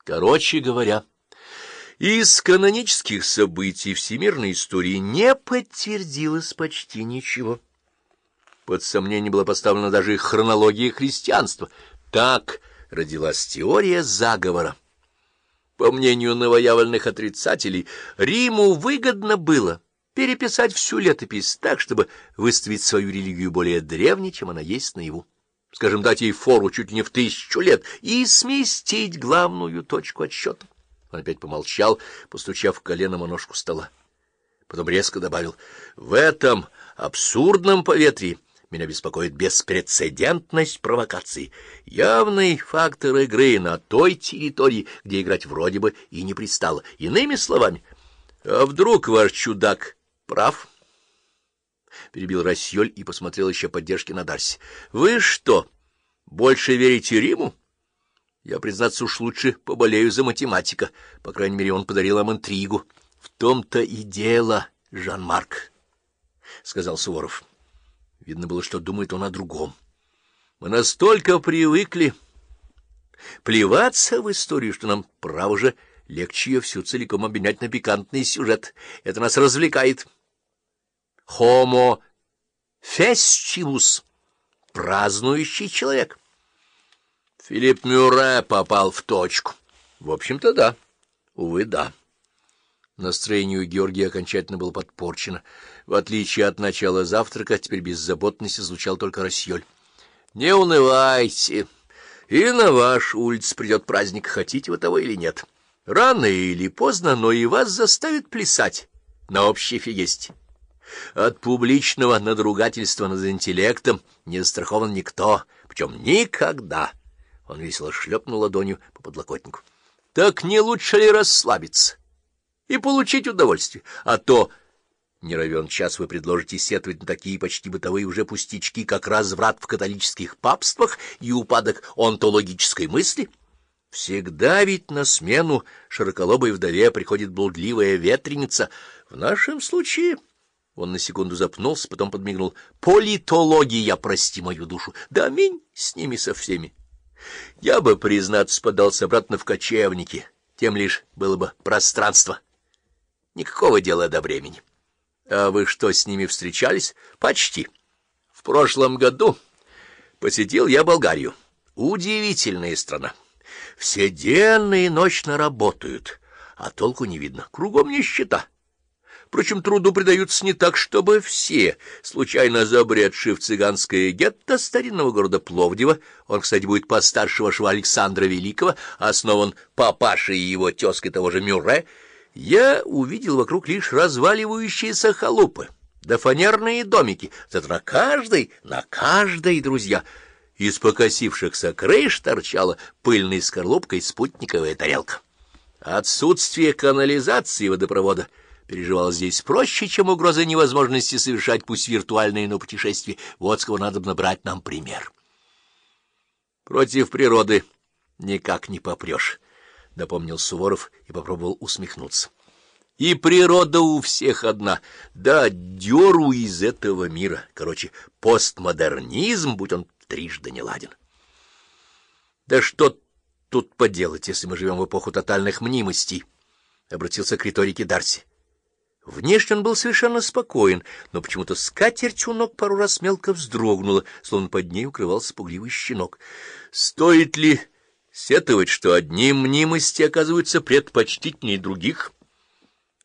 Короче говоря, из канонических событий всемирной истории не подтвердилось почти ничего. Под сомнение была поставлена даже хронология христианства. Так родилась теория заговора. По мнению новоявленных отрицателей, Риму выгодно было переписать всю летопись так, чтобы выставить свою религию более древней, чем она есть наяву. Скажем, дать ей фору чуть ли не в 1000 лет и сместить главную точку отсчета. Он опять помолчал, постучав коленом о ножку стола. Потом резко добавил: «В этом абсурдном поветрии меня беспокоит беспрецедентность провокации, явный фактор игры на той территории, где играть вроде бы и не пристало. Иными словами, а вдруг ваш чудак прав?» Перебил Рассьоль и посмотрел еще поддержки на Дарси. — Вы что, больше верите Риму? Я, признаться, уж лучше поболею за математика. По крайней мере, он подарил вам интригу. — В том-то и дело, Жан-Марк, — сказал Суворов. Видно было, что думает он о другом. Мы настолько привыкли плеваться в историю, что нам, право же, легче ее всю целиком обменять на пикантный сюжет. Это нас развлекает. Homo festivus — празднующий человек. Филипп Мюрре попал в точку. В общем-то, да. Увы, да. Настроение у Георгия окончательно было подпорчено. В отличие от начала завтрака, теперь беззаботность излучал только Рассьоль. — Не унывайте. И на ваш улиц придет праздник, хотите вы того или нет. Рано или поздно, но и вас заставят плясать на общей фиесте. От публичного надругательства над интеллектом не застрахован никто, причем никогда. Он весело шлепнул ладонью по подлокотнику. Так не лучше ли расслабиться и получить удовольствие? А то не равен час вы предложите сетовать на такие почти бытовые уже пустячки, как разврат в католических папствах и упадок онтологической мысли. Всегда ведь на смену широколобой вдове приходит блудливая ветреница. В нашем случае... Он на секунду запнулся, потом подмигнул. Политология, прости мою душу. Да аминь с ними со всеми. Я бы, признаться, подался обратно в кочевники. Тем лишь было бы пространство. Никакого дела до времени. А вы что, с ними встречались? Почти. В прошлом году посетил я Болгарию. Удивительная страна. Все денно и ночно работают, а толку не видно. Кругом нищета. Впрочем, труду предаются не так, чтобы все. Случайно забредший в цыганское гетто старинного города Пловдива, он, кстати, будет постарше вашего Александра Великого, основан папашей и его тезкой того же Мюрре, я увидел вокруг лишь разваливающиеся халупы, да фанерные домики, зато на каждой, друзья, из покосившихся крыш торчала пыльной скорлупкой спутниковая тарелка. Отсутствие канализации и водопровода переживал здесь проще, чем угроза невозможности совершать пусть виртуальные, но путешествия. Вот с кого надо брать нам пример. Против природы никак не попрешь, — напомнил Суворов и попробовал усмехнуться. И природа у всех одна. Да, дёру из этого мира. Короче, постмодернизм, будь он трижды неладен. Да что тут поделать, если мы живем в эпоху тотальных мнимостей? — обратился к риторике Дарси. Внешне он был совершенно спокоен, но почему-то скатерть у ног пару раз мелко вздрогнула, словно под ней укрывался пугливый щенок. Стоит ли сетовать, что одни мнимости оказываются предпочтительнее других?